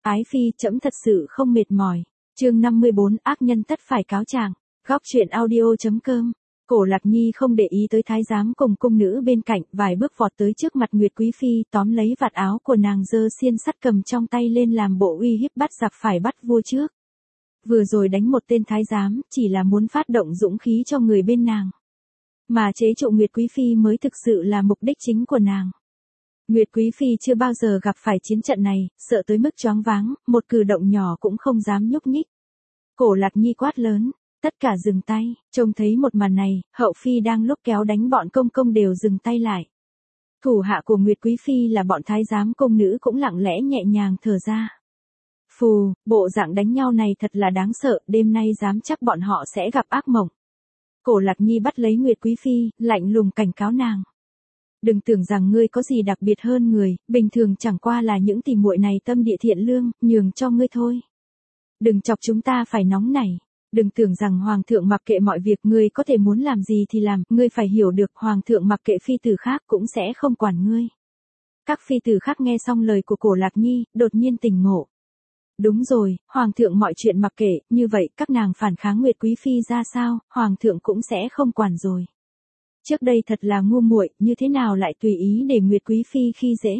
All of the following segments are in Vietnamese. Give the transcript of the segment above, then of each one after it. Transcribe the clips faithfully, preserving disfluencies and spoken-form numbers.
Ái phi, trẫm thật sự không mệt mỏi. Chương năm mươi bốn, ác nhân tất phải cáo trạng. Góc truyện audio chấm com. Cổ Lạc Nhi không để ý tới thái giám cùng cung nữ bên cạnh, vài bước vọt tới trước mặt Nguyệt Quý phi, tóm lấy vạt áo của nàng, giơ xiên sắt cầm trong tay lên làm bộ uy hiếp bắt giặc phải bắt vua trước. Vừa rồi đánh một tên thái giám, chỉ là muốn phát động dũng khí cho người bên nàng. Mà chế trụ Nguyệt Quý phi mới thực sự là mục đích chính của nàng. Nguyệt Quý phi chưa bao giờ gặp phải chiến trận này, sợ tới mức choáng váng, một cử động nhỏ cũng không dám nhúc nhích. Cổ Lạc Nhi quát lớn, tất cả dừng tay. Trông thấy một màn này, hậu phi đang lúc kéo đánh bọn công công đều dừng tay lại. Thủ hạ của Nguyệt Quý phi là bọn thái giám công nữ cũng lặng lẽ nhẹ nhàng thở ra. Phù, bộ dạng đánh nhau này thật là đáng sợ, đêm nay dám chắc bọn họ sẽ gặp ác mộng. Cổ Lạc Nhi bắt lấy Nguyệt Quý phi, lạnh lùng cảnh cáo nàng. Đừng tưởng rằng ngươi có gì đặc biệt hơn người, bình thường chẳng qua là những tỷ muội này tâm địa thiện lương, nhường cho ngươi thôi. Đừng chọc chúng ta phải nóng nảy. Đừng tưởng rằng hoàng thượng mặc kệ mọi việc, ngươi có thể muốn làm gì thì làm, ngươi phải hiểu được hoàng thượng mặc kệ phi tử khác cũng sẽ không quản ngươi. Các phi tử khác nghe xong lời của Cổ Lạc Nhi, đột nhiên tỉnh ngộ. Đúng rồi, hoàng thượng mọi chuyện mặc kệ, như vậy các nàng phản kháng Nguyệt Quý phi ra sao, hoàng thượng cũng sẽ không quản rồi. Trước đây thật là ngu muội, như thế nào lại tùy ý để Nguyệt Quý phi khi dễ.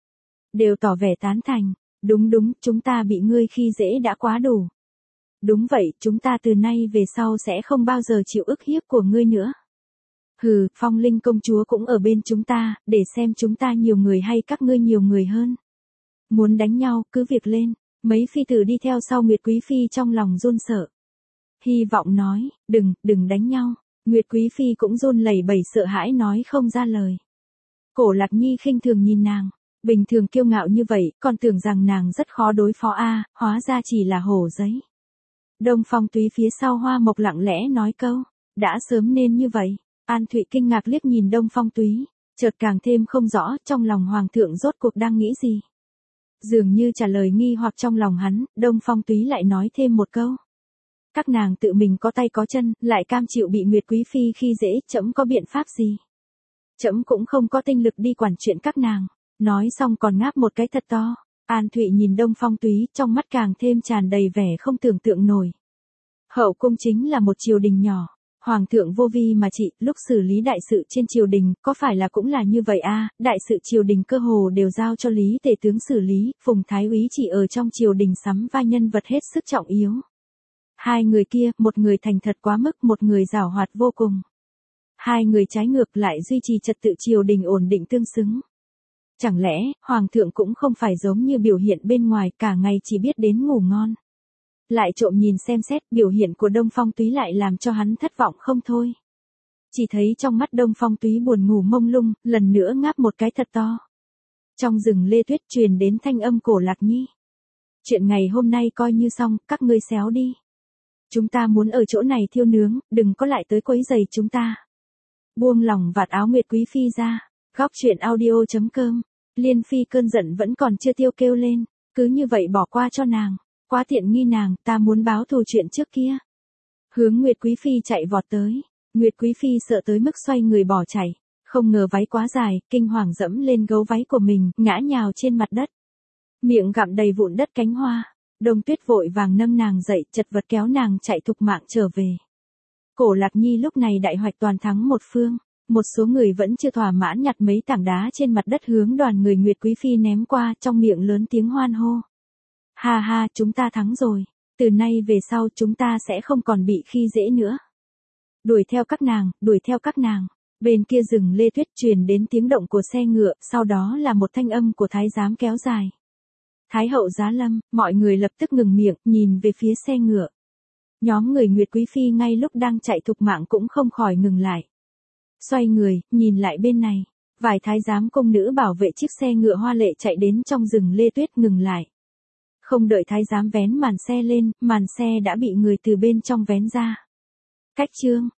Đều tỏ vẻ tán thành, đúng đúng, chúng ta bị ngươi khi dễ đã quá đủ. Đúng vậy, chúng ta từ nay về sau sẽ không bao giờ chịu ức hiếp của ngươi nữa. Hừ, Phong Linh công chúa cũng ở bên chúng ta, để xem chúng ta nhiều người hay các ngươi nhiều người hơn. Muốn đánh nhau, cứ việc lên. Mấy phi tử đi theo sau Nguyệt Quý phi trong lòng run sợ. Hy vọng nói, đừng, đừng đánh nhau. Nguyệt Quý phi cũng run lẩy bẩy sợ hãi nói không ra lời. Cổ Lạc Nhi khinh thường nhìn nàng, bình thường kiêu ngạo như vậy, còn tưởng rằng nàng rất khó đối phó a, hóa ra chỉ là hổ giấy. Đông Phong Túy phía sau Hoa Mộc lặng lẽ nói câu, đã sớm nên như vậy. An Thụy kinh ngạc liếc nhìn Đông Phong Túy, chợt càng thêm không rõ trong lòng hoàng thượng rốt cuộc đang nghĩ gì. Dường như trả lời nghi hoặc trong lòng hắn, Đông Phong Túy lại nói thêm một câu. Các nàng tự mình có tay có chân, lại cam chịu bị Nguyệt Quý phi khi dễ, trẫm có biện pháp gì? Trẫm cũng không có tinh lực đi quản chuyện các nàng. Nói xong còn ngáp một cái thật to. An Thụy nhìn Đông Phong Túy, trong mắt càng thêm tràn đầy vẻ không tưởng tượng nổi. Hậu cung chính là một triều đình nhỏ, hoàng thượng vô vi mà trị, lúc xử lý đại sự trên triều đình, có phải là cũng là như vậy a? Đại sự triều đình cơ hồ đều giao cho Lý Tể tướng xử lý, Phùng Thái úy chỉ ở trong triều đình sắm vai nhân vật hết sức trọng yếu. Hai người kia, một người thành thật quá mức, một người giảo hoạt vô cùng. Hai người trái ngược lại duy trì trật tự triều đình ổn định tương xứng. Chẳng lẽ, hoàng thượng cũng không phải giống như biểu hiện bên ngoài, cả ngày chỉ biết đến ngủ ngon. Lại trộm nhìn xem xét, biểu hiện của Đông Phong Túy lại làm cho hắn thất vọng không thôi. Chỉ thấy trong mắt Đông Phong Túy buồn ngủ mông lung, lần nữa ngáp một cái thật to. Trong rừng Lê Tuyết truyền đến thanh âm Cổ Lạc Nhi. Chuyện ngày hôm nay coi như xong, các ngươi xéo đi. Chúng ta muốn ở chỗ này thiêu nướng, đừng có lại tới quấy rầy chúng ta. Buông lỏng vạt áo Nguyệt Quý phi ra. Góc truyện audio chấm com. Liên phi cơn giận vẫn còn chưa tiêu kêu lên, cứ như vậy bỏ qua cho nàng. Quá tiện nghi nàng, ta muốn báo thù chuyện trước kia. Hướng Nguyệt Quý phi chạy vọt tới. Nguyệt Quý phi sợ tới mức xoay người bỏ chạy. Không ngờ váy quá dài, kinh hoàng dẫm lên gấu váy của mình, ngã nhào trên mặt đất. Miệng gặm đầy vụn đất cánh hoa. Đông Tuyết vội vàng nâng nàng dậy, chật vật kéo nàng chạy thục mạng trở về. Cổ Lạc Nhi lúc này đại hoạch toàn thắng một phương. Một số người vẫn chưa thỏa mãn nhặt mấy tảng đá trên mặt đất hướng đoàn người Nguyệt Quý phi ném qua, trong miệng lớn tiếng hoan hô. Ha ha, chúng ta thắng rồi. Từ nay về sau chúng ta sẽ không còn bị khi dễ nữa. Đuổi theo các nàng, đuổi theo các nàng. Bên kia rừng Lê Tuyết truyền đến tiếng động của xe ngựa, sau đó là một thanh âm của thái giám kéo dài. Thái hậu giá lâm, mọi người lập tức ngừng miệng, nhìn về phía xe ngựa. Nhóm người Nguyệt Quý phi ngay lúc đang chạy thục mạng cũng không khỏi ngừng lại. Xoay người, nhìn lại bên này. Vài thái giám công nữ bảo vệ chiếc xe ngựa hoa lệ chạy đến trong rừng Lê Tuyết ngừng lại. Không đợi thái giám vén màn xe lên, màn xe đã bị người từ bên trong vén ra. Cách chương.